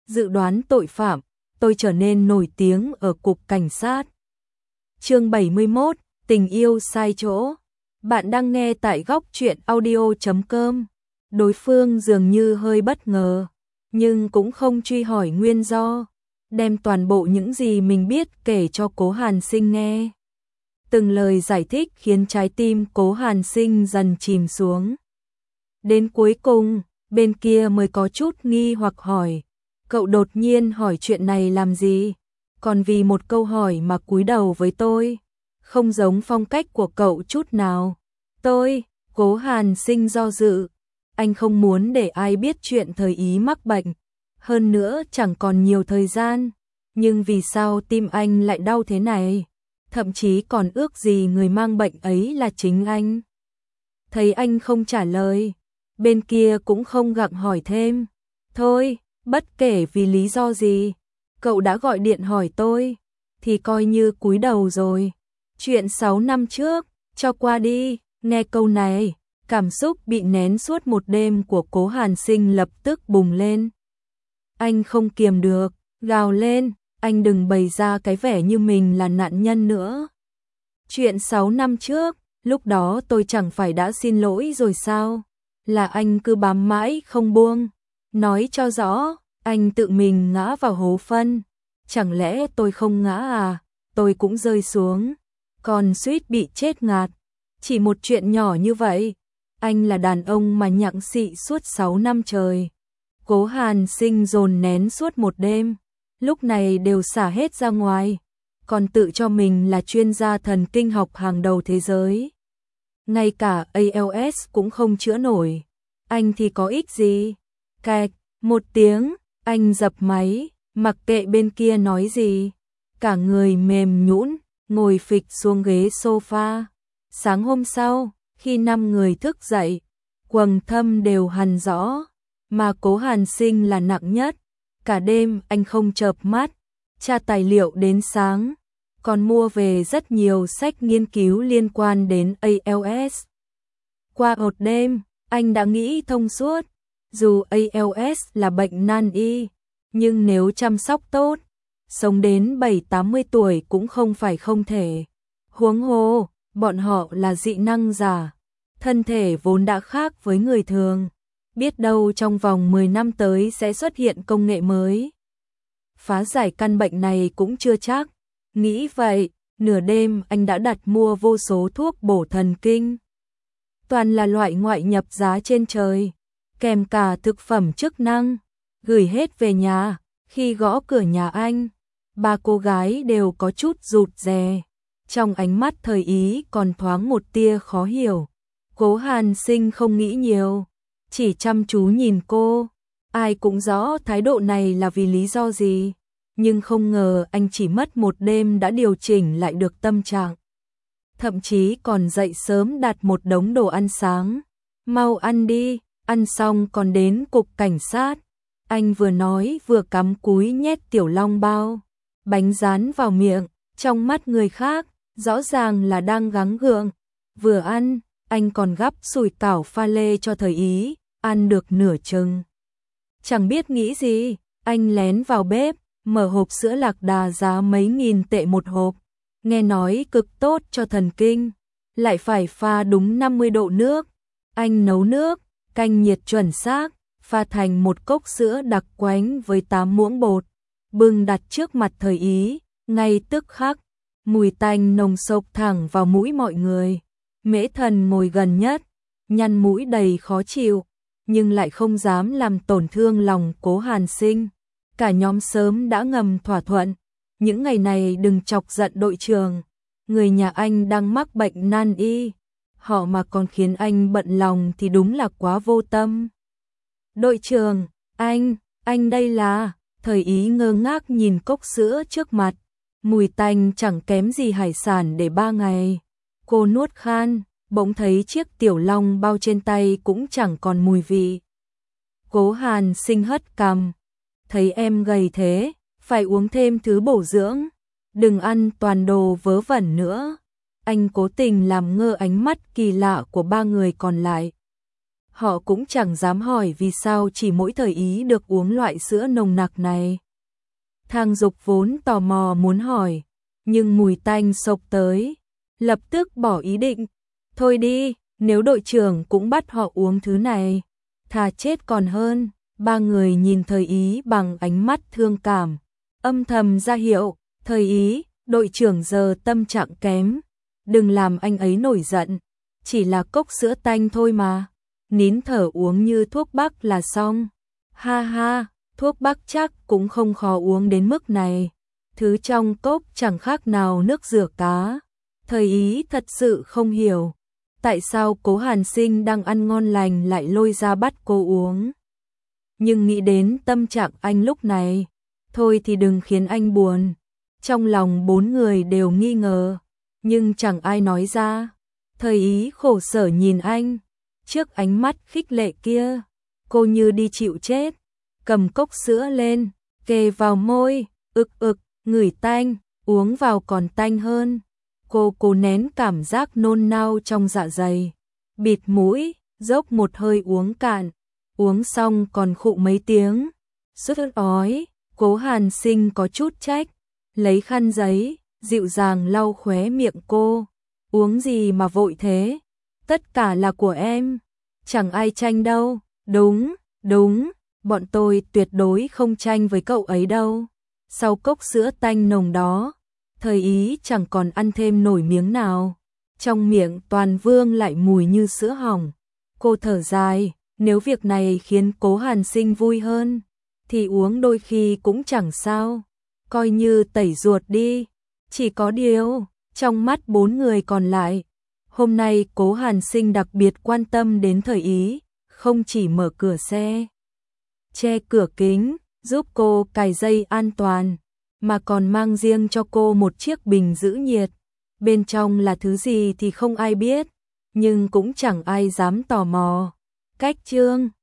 dự đoán tội phạm, tôi trở nên nổi tiếng ở cục cảnh sát. Chương 71, tình yêu sai chỗ. Bạn đang nghe tại góc truyện audio.com. Đối phương dường như hơi bất ngờ, nhưng cũng không truy hỏi nguyên do, đem toàn bộ những gì mình biết kể cho Cố Hàn Sinh nghe. Từng lời giải thích khiến trái tim Cố Hàn Sinh dần chìm xuống. Đến cuối cùng, bên kia mới có chút nghi hoặc hỏi, cậu đột nhiên hỏi chuyện này làm gì? Còn vì một câu hỏi mà cúi đầu với tôi, không giống phong cách của cậu chút nào. Cố Hàn Sinh do dự, anh không muốn để ai biết chuyện Thời Ý mắc bệnh, hơn nữa chẳng còn nhiều thời gian, nhưng vì sao tim anh lại đau thế này? Thậm chí còn ước gì người mang bệnh ấy là chính anh. Thấy anh không trả lời, bên kia cũng không gặng hỏi thêm. Thôi, bất kể vì lý do gì, cậu đã gọi điện hỏi tôi, thì coi như cúi đầu rồi. Chuyện 6 năm trước, cho qua đi. Nghe câu này, cảm xúc bị nén suốt một đêm của Cố Hàn Sinh lập tức bùng lên. Anh không kiềm được, gào lên, anh đừng bày ra cái vẻ như mình là nạn nhân nữa. Chuyện 6 năm trước, lúc đó tôi chẳng phải đã xin lỗi rồi sao? Là anh cứ bám mãi không buông. Nói cho rõ, anh tự mình ngã vào hố phân. Chẳng lẽ tôi không ngã à? Tôi cũng rơi xuống, còn suýt bị chết ngạt. Chỉ một chuyện nhỏ như vậy, anh là đàn ông mà nhặng xị suốt 6 năm trời. Cố Hàn Sinh dồn nén suốt một đêm, lúc này đều xả hết ra ngoài, còn tự cho mình là chuyên gia thần kinh học hàng đầu thế giới. Ngay cả ALS cũng không chữa nổi, anh thì có ích gì? Cạch, một tiếng, anh dập máy, mặc kệ bên kia nói gì, cả người mềm nhũn, ngồi phịch xuống ghế sofa. Sáng hôm sau, khi 5 người thức dậy, quầng thâm đều hằn rõ, mà Cố Hàn Sinh là nặng nhất. Cả đêm anh không chợp mắt, tra tài liệu đến sáng, còn mua về rất nhiều sách nghiên cứu liên quan đến ALS. Qua một đêm, anh đã nghĩ thông suốt, dù ALS là bệnh nan y, nhưng nếu chăm sóc tốt, sống đến 7-80 tuổi cũng không phải không thể. Huống hồ, bọn họ là dị năng giả, thân thể vốn đã khác với người thường, biết đâu trong vòng 10 năm tới sẽ xuất hiện công nghệ mới phá giải căn bệnh này cũng chưa chắc. Nghĩ vậy, nửa đêm anh đã đặt mua vô số thuốc bổ thần kinh, toàn là loại ngoại nhập giá trên trời, kèm cả thực phẩm chức năng, gửi hết về nhà. Khi gõ cửa nhà anh, ba cô gái đều có chút rụt rè, trong ánh mắt Thời Ý còn thoáng một tia khó hiểu. Cố Hàn Sinh không nghĩ nhiều, chỉ chăm chú nhìn cô. Ai cũng rõ thái độ này là vì lý do gì, nhưng không ngờ anh chỉ mất một đêm đã điều chỉnh lại được tâm trạng. Thậm chí còn dậy sớm đặt một đống đồ ăn sáng. Mau ăn đi, ăn xong còn đến cục cảnh sát. Anh vừa nói vừa cắm cúi nhét tiểu long bao bánh rán vào miệng, trong mắt người khác rõ ràng là đang gắng gượng. Vừa ăn, anh còn gắp sủi cảo pha lê cho Thời Ý, ăn được nửa chừng. Chẳng biết nghĩ gì, anh lén vào bếp, mở hộp sữa lạc đà giá mấy nghìn tệ một hộp, nghe nói cực tốt cho thần kinh, lại phải pha đúng 50 độ nước. Anh nấu nước, canh nhiệt chuẩn xác, pha thành một cốc sữa đặc quánh với 8 muỗng bột, bưng đặt trước mặt Thời Ý. Ngay tức khắc, mùi tanh nồng xộc thẳng vào mũi mọi người. Mễ Thần ngồi gần nhất, nhăn mũi đầy khó chịu, nhưng lại không dám làm tổn thương lòng Cố Hàn Sinh. Cả nhóm sớm đã ngầm thỏa thuận, những ngày này đừng chọc giận đội trưởng, người nhà anh đang mắc bệnh nan y, họ mà còn khiến anh bận lòng thì đúng là quá vô tâm. Đội trưởng, anh đây là... Thời Ý ngơ ngác nhìn cốc sữa trước mặt, mùi tanh chẳng kém gì hải sản để 3 ngày. Cô nuốt khan, bỗng thấy chiếc tiểu long bao trên tay cũng chẳng còn mùi vị. Cố Hàn Sinh hất cằm, thấy em gầy thế, phải uống thêm thứ bổ dưỡng, đừng ăn toàn đồ vớ vẩn nữa. Anh cố tình làm ngơ ánh mắt kỳ lạ của 3 người còn lại. họ cũng chẳng dám hỏi vì sao chỉ mỗi Thời Ý được uống loại sữa nồng nặc này. Thang Dục vốn tò mò muốn hỏi, nhưng mùi tanh xộc tới, lập tức bỏ ý định. Thôi đi, nếu đội trưởng cũng bắt họ uống thứ này, thà chết còn hơn. Ba người nhìn Thời Ý bằng ánh mắt thương cảm, âm thầm ra hiệu, Thời Ý, đội trưởng giờ tâm trạng kém, đừng làm anh ấy nổi giận, chỉ là cốc sữa tanh thôi mà, nín thở uống như thuốc bắc là xong. Ha ha, thuốc bắc chắc cũng không khó uống đến mức này, thứ trong cốc chẳng khác nào nước rửa cá. Thời Ý thật sự không hiểu, tại sao Cố Hàn Sinh đang ăn ngon lành lại lôi ra bắt cô uống. Nhưng nghĩ đến tâm trạng anh lúc này, thôi thì đừng khiến anh buồn. Trong lòng bốn người đều nghi ngờ, nhưng chẳng ai nói ra. Thời Ý khổ sở nhìn anh, trước ánh mắt khích lệ kia, cô như đi chịu chết, cầm cốc sữa lên, kề vào môi, ngửi tanh, uống vào còn tanh hơn. Cô cố nén cảm giác nôn nao trong dạ dày, bịt mũi, dốc một hơi uống cạn, uống xong còn khụ mấy tiếng, sốt ói. Cố Hàn Sinh có chút trách, lấy khăn giấy, dịu dàng lau khóe miệng cô. Uống gì mà vội thế? Tất cả là của em, chẳng ai tranh đâu. Đúng, bọn tôi tuyệt đối không tranh với cậu ấy đâu. Sau cốc sữa tanh nồng đó, Thời Ý chẳng còn ăn thêm nổi miếng nào. Trong miệng toàn vương lại mùi như sữa hỏng. Cô thở dài, nếu việc này khiến Cố Hàn Sinh vui hơn, thì uống đôi khi cũng chẳng sao, coi như tẩy ruột đi. Chỉ có điều, trong mắt bốn người còn lại, hôm nay Cố Hàn Sinh đặc biệt quan tâm đến Thời Ý, không chỉ mở cửa xe, che cửa kính, giúp cô cài dây an toàn, mà còn mang riêng cho cô một chiếc bình giữ nhiệt. Bên trong là thứ gì thì không ai biết, nhưng cũng chẳng ai dám tò mò. Cách chương